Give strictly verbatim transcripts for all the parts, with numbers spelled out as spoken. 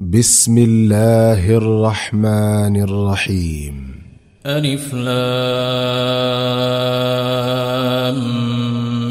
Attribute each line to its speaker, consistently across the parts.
Speaker 1: بسم الله الرحمن الرحيم.
Speaker 2: ألف لام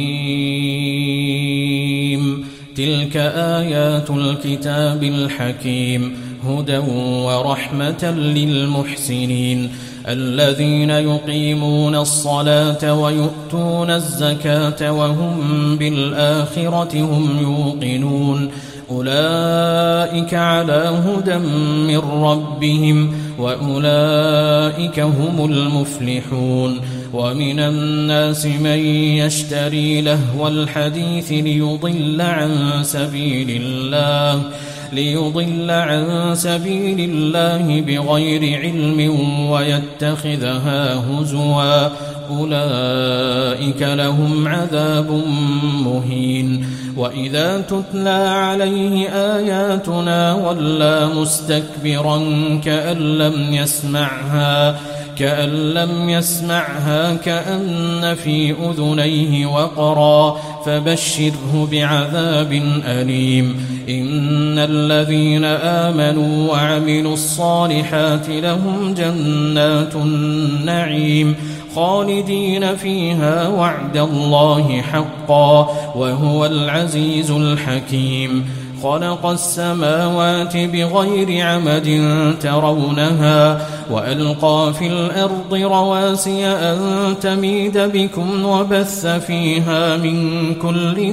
Speaker 2: ميم. تلك آيات الكتاب الحكيم هدى ورحمة للمحسنين الذين يقيمون الصلاة ويؤتون الزكاة وهم بالآخرة هم يوقنون أولئك على هدى من ربهم وأولئك هم المفلحون. ومن الناس من يشتري لهو الحديث ليضل عن سبيل الله ليضل عن سبيل الله بغير علم ويتخذها هزوا أولئك لهم عذاب مهين. وإذا تتلى عليه آياتنا ولى مستكبرا كأن لم يسمعها كأن لم يسمعها كأن في أذنيه وقرا فبشره بعذاب أليم. إن الذين آمنوا وعملوا الصالحات لهم جنات النعيم خالدين فيها وعد الله حقا وهو العزيز الحكيم. خلق السماوات بغير عمد ترونها وألقى في الأرض رواسي أن تميد بكم وبث فيها من كل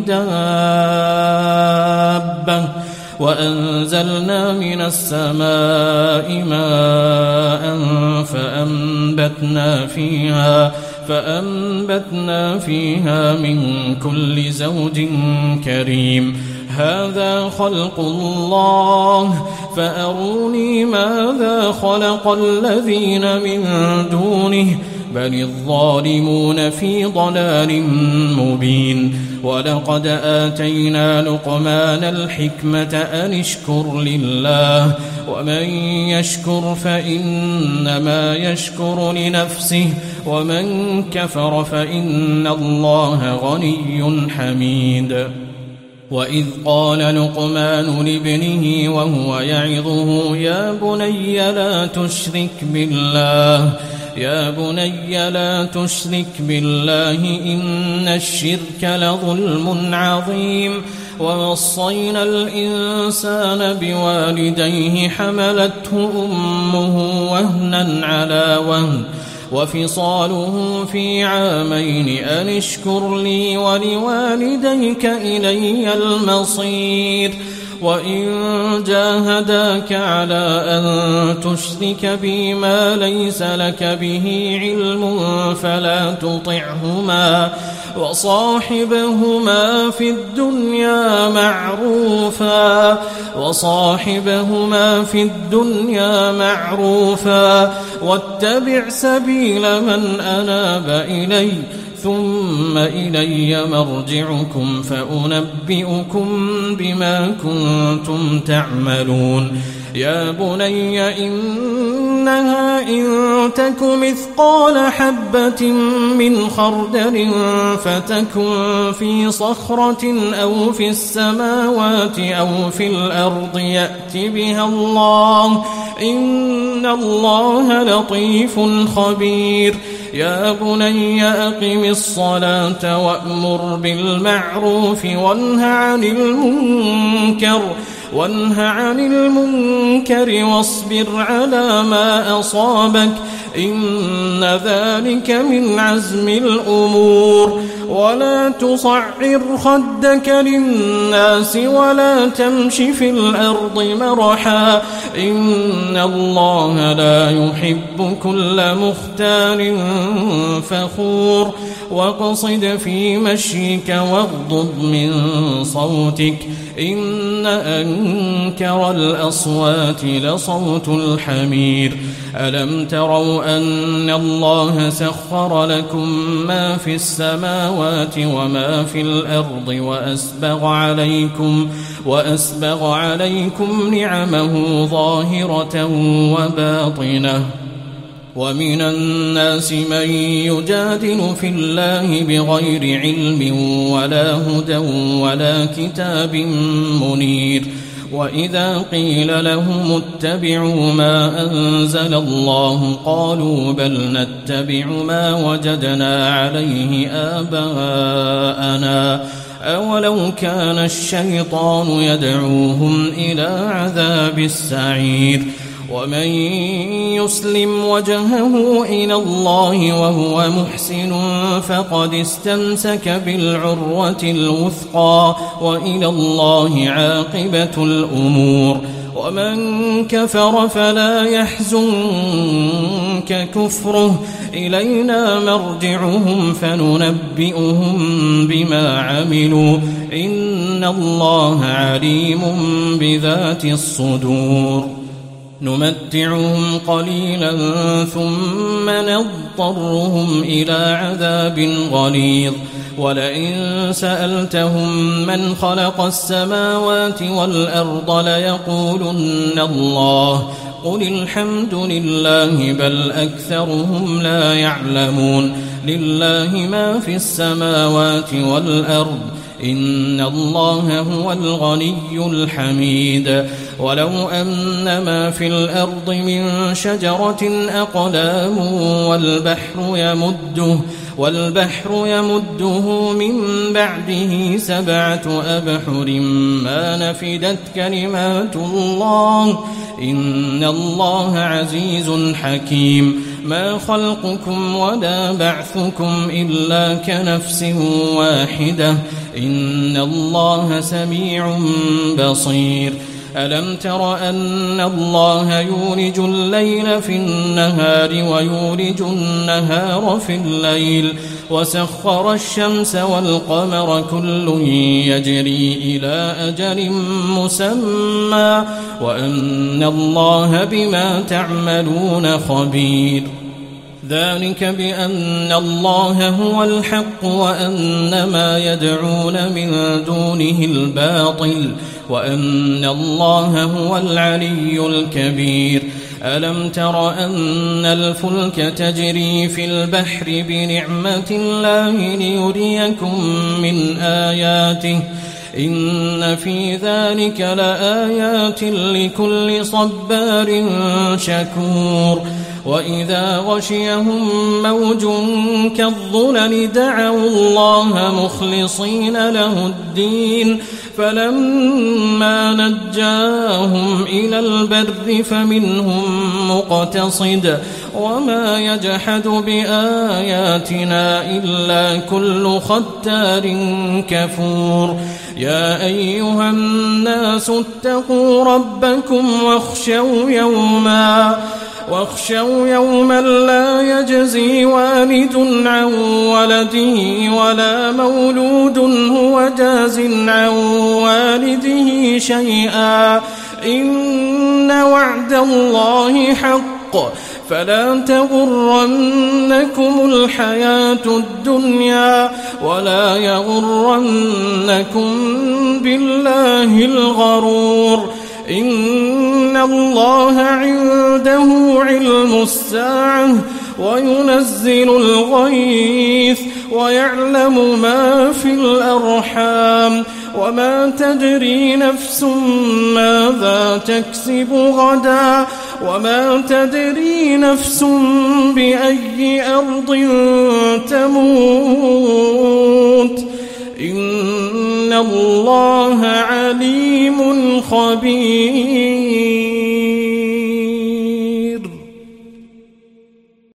Speaker 2: دابة وأنزلنا من السماء ماء فأنبتنا فيها فأنبتنا فيها من كل زوج كريم. هذا خلق الله فأروني ماذا خلق الذين من دونه بل الظالمون في ضلال مبين. ولقد آتينا لقمان الحكمة أن اشكر لله ومن يشكر فإنما يشكر لنفسه ومن كفر فإن الله غني حميد. وإذ قال لقمان لابنه وهو يعظه يا بني لا تشرك بالله يا بني لا تشرك بالله إن الشرك لظلم عظيم. ووصينا الإنسان بوالديه حملته أمه وهنا على وهن وفصاله في عامين أن اشكر لي ولوالديك إلي المصير. وإن جاهداك على أن تشرك بي ما ليس لك به علم فلا تطعهما وصاحبهما في الدنيا معروفا وصاحبهما في الدنيا معروفا واتبع سبيل من أناب إلي ثم إلي مرجعكم فأنبئكم بما كنتم تعملون. يا بني إنها إن تك مثقال حبة من خردل فتكن في صخرة أو في السماوات أو في الأرض يأت بها الله إن الله لطيف خبير. يا بني أقم الصلاة وأمر بالمعروف وانه عن المنكر وانه عن المنكر واصبر على ما أصابك إن ذلك من عزم الأمور. ولا تصعر خدك للناس ولا تمش في الأرض مرحا إن الله لا يحب كل مختال فخور. واقصد في مشيك واغضض من صوتك إن أنكر الأصوات لصوت الحمير. ألم تروا أن الله سخر لكم ما في السماوات وما في الأرض وأسبغ عليكم وأسبغ عليكم نعمه ظاهرة وباطنة. ومن الناس من يجادل في الله بغير علم ولا هدى ولا كتاب منير وإذا قيل لهم اتبعوا ما أنزل الله قالوا بل نتبع ما وجدنا عليه آباءنا أولو كان الشيطان يدعوهم إلى عذاب السعير ومن يسلم وجهه إلى الله وهو محسن فقد استمسك بالعروة الوثقى وإلى الله عاقبة الأمور ومن كفر فلا يحزنك كفره إلينا مرجعهم فننبئهم بما عملوا إن الله عليم بذات الصدور نمتعهم قليلا ثم نضطرهم إلى عذاب غليظ ولئن سألتهم من خلق السماوات والأرض ليقولن الله قل الحمد لله بل أكثرهم لا يعلمون لله ما في السماوات والأرض إن الله هو الغني الحميد ولو أن ما في الأرض من شجرة أقلام والبحر يمده والبحر يمده من بعده سبعة أبحر ما نفدت كلمات الله إن الله عزيز حكيم ما خلقكم ولا بعثكم إلا كنفس واحدة إن الله سميع بصير ألم تر أن الله يولج الليل في النهار ويولج النهار في الليل وسخر الشمس والقمر كل يجري إلى أجل مسمى وأن الله بما تعملون خبير ذلك بأن الله هو الحق وأن ما يدعون من دونه الباطل وأن الله هو العلي الكبير ألم تر أن الفلك تجري في البحر بنعمة الله ليريكم من آياته إن في ذلك لآيات لكل صبار شكور وإذا غشيهم موج كالظلل دعوا الله مخلصين له الدين فلما نجاهم إلى البر فمنهم مقتصد وما يجحد بآياتنا إلا كل ختار كفور يا أيها الناس اتقوا ربكم واخشوا يوما واخشوا يوما لا يجزي والد عن ولده ولا مولود هو جاز عن والده شيئا إن وعد الله حق فلا تغرنكم الحياة الدنيا ولا يغرنكم بالله الغرور إن الله عنده علم الساعة وينزل الغيث ويعلم ما في الأرحام وما تدري نفس ماذا تكسب غدا وما تدري نفس بأي أرض تموت إن الله عليم خبير